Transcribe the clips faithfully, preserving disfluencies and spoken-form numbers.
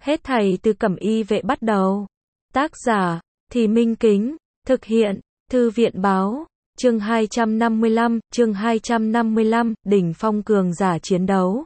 Hết thảy từ Cẩm Y vệ bắt đầu. Tác giả, Thì Minh Kính, thực hiện, Thư viện báo, chương hai trăm năm mươi lăm, chương hai trăm năm mươi lăm, đỉnh phong cường giả chiến đấu.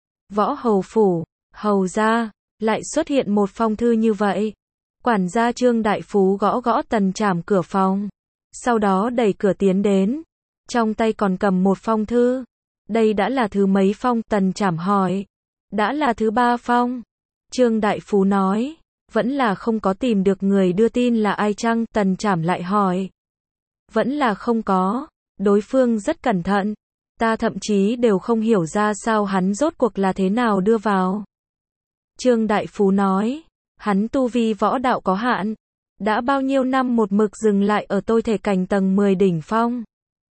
Võ Hầu Phủ, Hầu gia, lại xuất hiện một phong thư như vậy. Quản gia Trương Đại Phú gõ gõ Tần Trảm cửa phòng. Sau đó đẩy cửa tiến đến. Trong tay còn cầm một phong thư. Đây đã là thứ mấy phong? Tần Trảm hỏi. Đã là thứ ba phong. Trương Đại Phú nói. Vẫn là không có tìm được người đưa tin là ai chăng? Tần Trảm lại hỏi. Vẫn là không có. Đối phương rất cẩn thận. Ta thậm chí đều không hiểu ra sao hắn rốt cuộc là thế nào đưa vào. Trương Đại Phú nói. Hắn tu vi võ đạo có hạn. Đã bao nhiêu năm một mực dừng lại ở tôi thể cảnh tầng mười đỉnh phong.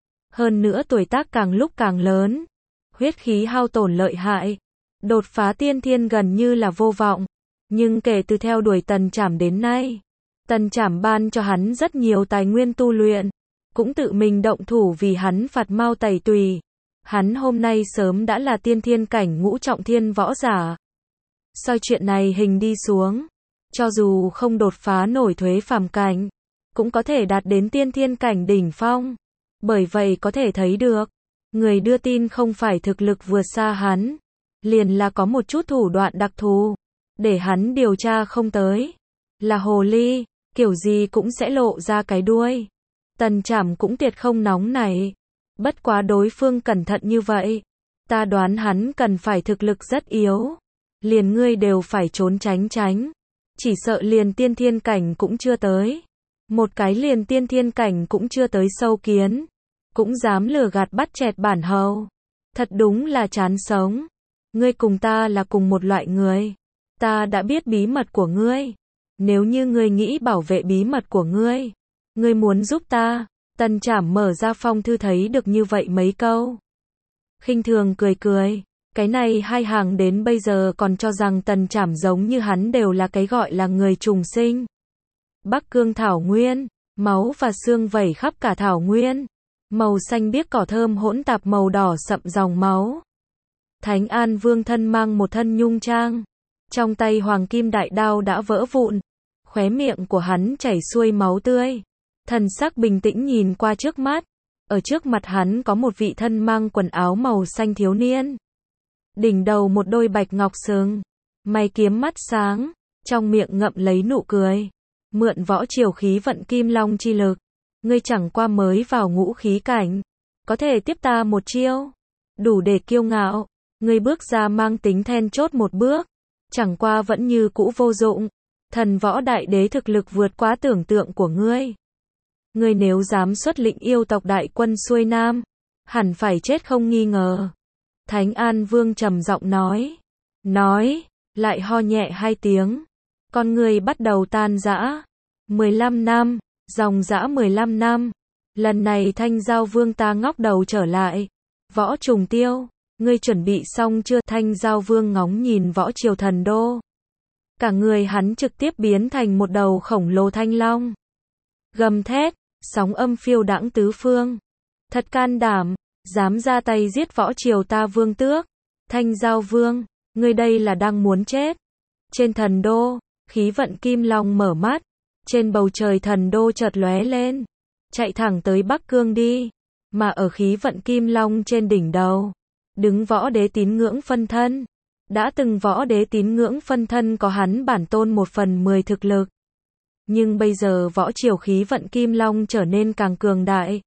Hơn nữa tuổi tác càng lúc càng lớn. Huyết khí hao tổn lợi hại. Đột phá tiên thiên gần như là vô vọng. Nhưng kể từ theo đuổi Tần Trảm đến nay, Tần Trảm ban cho hắn rất nhiều tài nguyên tu luyện. Cũng tự mình động thủ vì hắn phạt mau tẩy tùy. Hắn hôm nay sớm đã là tiên thiên cảnh ngũ trọng thiên võ giả. Soi chuyện này hình đi xuống. Cho dù không đột phá nổi thuế phàm cảnh, cũng có thể đạt đến tiên thiên cảnh đỉnh phong. Bởi vậy có thể thấy được, người đưa tin không phải thực lực vượt xa hắn, liền là có một chút thủ đoạn đặc thù, để hắn điều tra không tới. Là hồ ly, kiểu gì cũng sẽ lộ ra cái đuôi. Tần Trảm cũng tuyệt không nóng nảy. Bất quá đối phương cẩn thận như vậy, ta đoán hắn cần phải thực lực rất yếu. Liền ngươi đều phải trốn tránh tránh. Chỉ sợ liền tiên thiên cảnh cũng chưa tới. Một cái liền tiên thiên cảnh cũng chưa tới sâu kiến. Cũng dám lừa gạt bắt chẹt bản hầu. Thật đúng là chán sống. Ngươi cùng ta là cùng một loại người. Ta đã biết bí mật của ngươi. Nếu như ngươi nghĩ bảo vệ bí mật của ngươi, ngươi muốn giúp ta. Tần Trảm mở ra phong thư thấy được như vậy mấy câu. Khinh thường cười cười. Cái này hai hàng đến bây giờ còn cho rằng Tần Trảm giống như hắn đều là cái gọi là người trùng sinh. Bắc Cương thảo nguyên, máu và xương vẩy khắp cả thảo nguyên. Màu xanh biếc cỏ thơm hỗn tạp màu đỏ sậm dòng máu. Thánh An Vương thân mang một thân nhung trang. Trong tay hoàng kim đại đao đã vỡ vụn. Khóe miệng của hắn chảy xuôi máu tươi. Thần sắc bình tĩnh nhìn qua trước mắt. Ở trước mặt hắn có một vị thân mang quần áo màu xanh thiếu niên. Đỉnh đầu một đôi bạch ngọc sừng. Mày kiếm mắt sáng. Trong miệng ngậm lấy nụ cười. Mượn võ triều khí vận kim long chi lực. Ngươi chẳng qua mới vào ngũ khí cảnh. Có thể tiếp ta một chiêu. Đủ để kiêu ngạo. Ngươi bước ra mang tính then chốt một bước. Chẳng qua vẫn như cũ vô dụng. Thần võ đại đế thực lực vượt quá tưởng tượng của ngươi. Ngươi nếu dám xuất lĩnh yêu tộc đại quân xuôi nam, hẳn phải chết không nghi ngờ. Thánh An Vương trầm giọng nói. Nói, lại ho nhẹ hai tiếng. Con người bắt đầu tan rã. mười lăm năm, dòng dã mười lăm năm. Lần này Thanh Giao Vương ta ngóc đầu trở lại. Võ Trùng Tiêu, ngươi chuẩn bị xong chưa? Thanh Giao Vương ngóng nhìn võ triều thần đô. Cả người hắn trực tiếp biến thành một đầu khổng lồ thanh long. Gầm thét, sóng âm phiêu đãng tứ phương. Thật can đảm, dám ra tay giết võ triều ta vương tước. Thanh Giao Vương, ngươi đây là đang muốn chết. Trên thần đô, khí vận kim long mở mắt. Trên bầu trời thần đô chợt lóe lên. Chạy thẳng tới Bắc Cương đi. Mà ở khí vận kim long trên đỉnh đầu, đứng võ đế tín ngưỡng phân thân. Đã từng võ đế tín ngưỡng phân thân có hắn bản tôn một phần mười thực lực. Nhưng bây giờ võ triều khí vận kim long trở nên càng cường đại.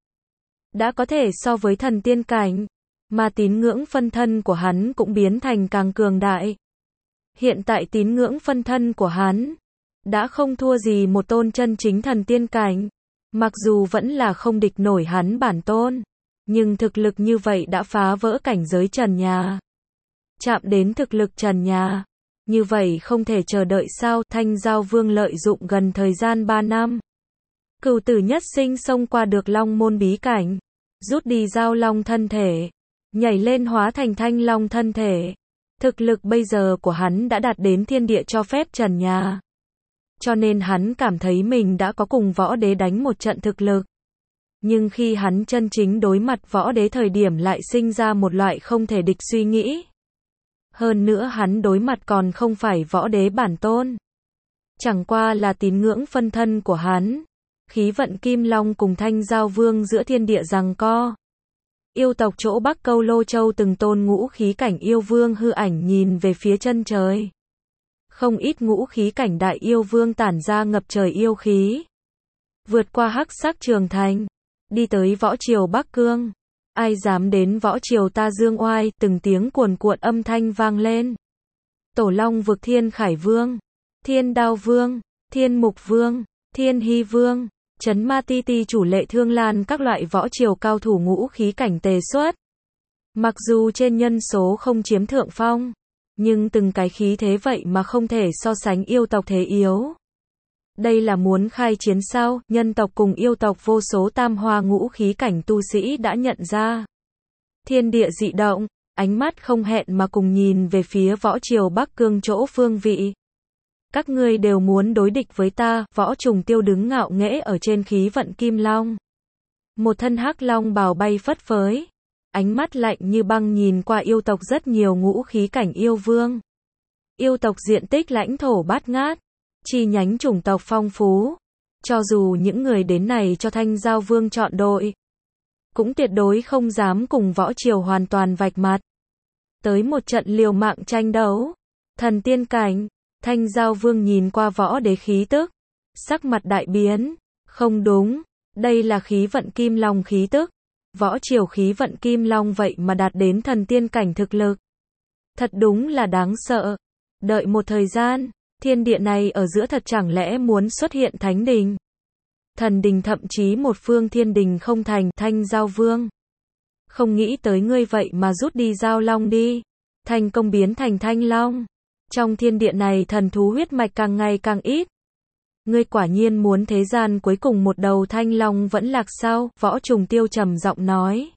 Đã có thể so với thần tiên cảnh. Mà tín ngưỡng phân thân của hắn cũng biến thành càng cường đại. Hiện tại tín ngưỡng phân thân của hắn đã không thua gì một tôn chân chính thần tiên cảnh. Mặc dù vẫn là không địch nổi hắn bản tôn. Nhưng thực lực như vậy đã phá vỡ cảnh giới trần nhà. Chạm đến thực lực trần nhà. Như vậy không thể chờ đợi sao? Thanh Giao Vương lợi dụng gần thời gian ba năm. Cửu tử nhất sinh xông qua được long môn bí cảnh. Rút đi giao long thân thể. Nhảy lên hóa thành thanh long thân thể. Thực lực bây giờ của hắn đã đạt đến thiên địa cho phép trần nhà. Cho nên hắn cảm thấy mình đã có cùng võ đế đánh một trận thực lực. Nhưng khi hắn chân chính đối mặt võ đế thời điểm lại sinh ra một loại không thể địch suy nghĩ. Hơn nữa hắn đối mặt còn không phải võ đế bản tôn. Chẳng qua là tín ngưỡng phân thân của hắn. Khí vận Kim Long cùng Thanh Giao Vương giữa thiên địa giằng co. Yêu tộc chỗ Bắc Câu Lô Châu từng tôn ngũ khí cảnh yêu vương hư ảnh nhìn về phía chân trời. Không ít ngũ khí cảnh đại yêu vương tản ra ngập trời yêu khí. Vượt qua hắc sắc trường thành, đi tới võ triều Bắc Cương. Ai dám đến võ triều ta dương oai, từng tiếng cuồn cuộn âm thanh vang lên. Tổ Long vực Thiên Khải Vương, Thiên Đao Vương, Thiên Mục Vương, Thiên Hy Vương, Trấn Ma Ti Ti chủ Lệ Thương Lan các loại võ triều cao thủ ngũ khí cảnh tề xuất. Mặc dù trên nhân số không chiếm thượng phong, nhưng từng cái khí thế vậy mà không thể so sánh yêu tộc thế yếu. Đây là muốn khai chiến sao? Nhân tộc cùng yêu tộc vô số tam hoa ngũ khí cảnh tu sĩ đã nhận ra. Thiên địa dị động, ánh mắt không hẹn mà cùng nhìn về phía võ triều Bắc Cương chỗ phương vị. Các ngươi đều muốn đối địch với ta, Võ Trùng Tiêu đứng ngạo nghễ ở trên khí vận Kim Long. Một thân hắc long bào bay phất phới, ánh mắt lạnh như băng nhìn qua yêu tộc rất nhiều ngũ khí cảnh yêu vương. Yêu tộc diện tích lãnh thổ bát ngát, chi nhánh chủng tộc phong phú. Cho dù những người đến này cho Thanh Giao Vương chọn đội, cũng tuyệt đối không dám cùng võ triều hoàn toàn vạch mặt. Tới một trận liều mạng tranh đấu, thần tiên cảnh, Thanh Giao Vương nhìn qua võ đế khí tức, sắc mặt đại biến. Không đúng, đây là khí vận Kim Long khí tức. Võ triều khí vận Kim Long vậy mà đạt đến thần tiên cảnh thực lực. Thật đúng là đáng sợ. Đợi một thời gian, thiên địa này ở giữa thật chẳng lẽ muốn xuất hiện thánh đình, thần đình, thậm chí một phương thiên đình không thành. Thanh Giao Vương, không nghĩ tới ngươi vậy mà rút đi Giao Long đi, thành công biến thành Thanh Long. Trong thiên địa này thần thú huyết mạch càng ngày càng ít. Ngươi quả nhiên muốn thế gian cuối cùng một đầu Thanh Long vẫn lạc sao? Võ Trùng Tiêu trầm giọng nói.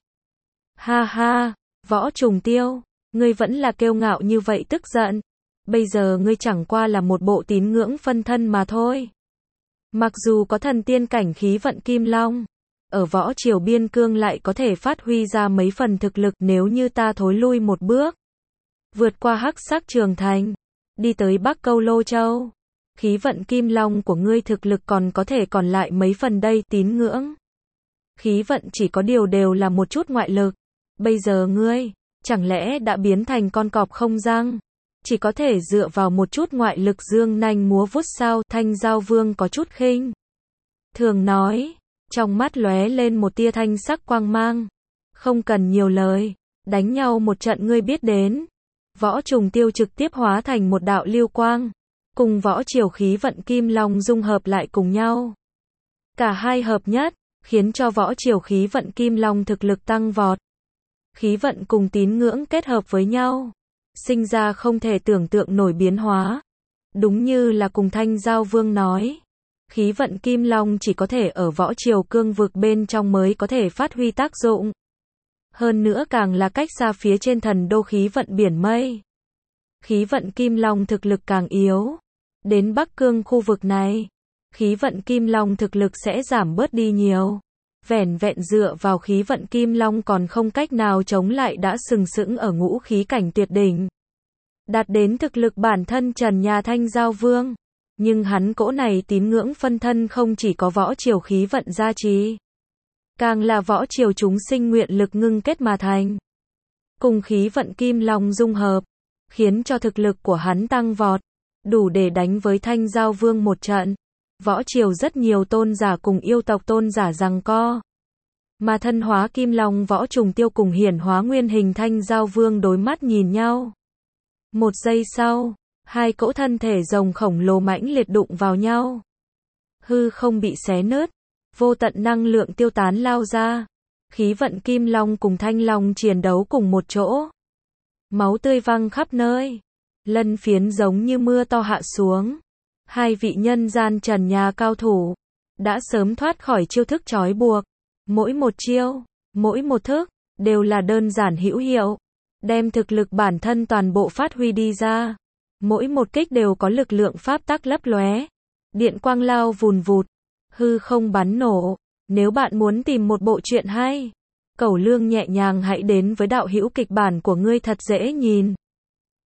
Ha ha, Võ Trùng Tiêu, ngươi vẫn là kiêu ngạo như vậy tức giận. Bây giờ ngươi chẳng qua là một bộ tín ngưỡng phân thân mà thôi. Mặc dù có thần tiên cảnh khí vận Kim Long, ở võ triều biên cương lại có thể phát huy ra mấy phần thực lực. Nếu như ta thối lui một bước, vượt qua hắc sắc trường thành, đi tới Bắc Câu Lô Châu, khí vận Kim Long của ngươi thực lực còn có thể còn lại mấy phần đây. Tín ngưỡng khí vận chỉ có điều đều là một chút ngoại lực. Bây giờ ngươi, chẳng lẽ đã biến thành con cọp không răng, chỉ có thể dựa vào một chút ngoại lực dương nanh múa vuốt sao? Thanh Giao Vương có chút khinh thường nói, trong mắt lóe lên một tia thanh sắc quang mang. Không cần nhiều lời, đánh nhau một trận ngươi biết đến. Võ Trùng Tiêu trực tiếp hóa thành một đạo lưu quang, cùng võ triều khí vận Kim Long dung hợp lại cùng nhau. Cả hai hợp nhất, khiến cho võ triều khí vận Kim Long thực lực tăng vọt. Khí vận cùng tín ngưỡng kết hợp với nhau, sinh ra không thể tưởng tượng nổi biến hóa. Đúng như là cùng Thanh Giao Vương nói, khí vận Kim Long chỉ có thể ở võ triều cương vực bên trong mới có thể phát huy tác dụng. Hơn nữa càng là cách xa phía trên thần đô khí vận biển mây, khí vận Kim Long thực lực càng yếu. Đến Bắc Cương khu vực này, khí vận Kim Long thực lực sẽ giảm bớt đi nhiều. Vẻn vẹn dựa vào khí vận Kim Long còn không cách nào chống lại đã sừng sững ở ngũ khí cảnh tuyệt đỉnh, đạt đến thực lực bản thân trần nhà Thanh Giao Vương. Nhưng hắn cỗ này tín ngưỡng phân thân không chỉ có võ triều khí vận gia trì, càng là võ triều chúng sinh nguyện lực ngưng kết mà thành. Cùng khí vận Kim Long dung hợp, khiến cho thực lực của hắn tăng vọt, đủ để đánh với Thanh Giao Vương một trận. Võ triều rất nhiều tôn giả cùng yêu tộc tôn giả giằng co, mà thân hóa Kim Long Võ Trùng Tiêu cùng hiển hóa nguyên hình Thanh Giao Vương đối mắt nhìn nhau. Một giây sau, hai cỗ thân thể rồng khổng lồ mãnh liệt đụng vào nhau. Hư không bị xé nứt, vô tận năng lượng tiêu tán lao ra. Khí vận Kim Long cùng Thanh Long chiến đấu cùng một chỗ. Máu tươi văng khắp nơi, lân phiến giống như mưa to hạ xuống. Hai vị nhân gian trần nhà cao thủ đã sớm thoát khỏi chiêu thức trói buộc. Mỗi một chiêu, mỗi một thức đều là đơn giản hữu hiệu, đem thực lực bản thân toàn bộ phát huy đi ra. Mỗi một kích đều có lực lượng pháp tắc lấp lóe, điện quang lao vùn vụt, hư không bắn nổ. Nếu bạn muốn tìm một bộ truyện hay, Cẩu Lương nhẹ nhàng hãy đến với đạo hữu kịch bản của ngươi thật dễ nhìn.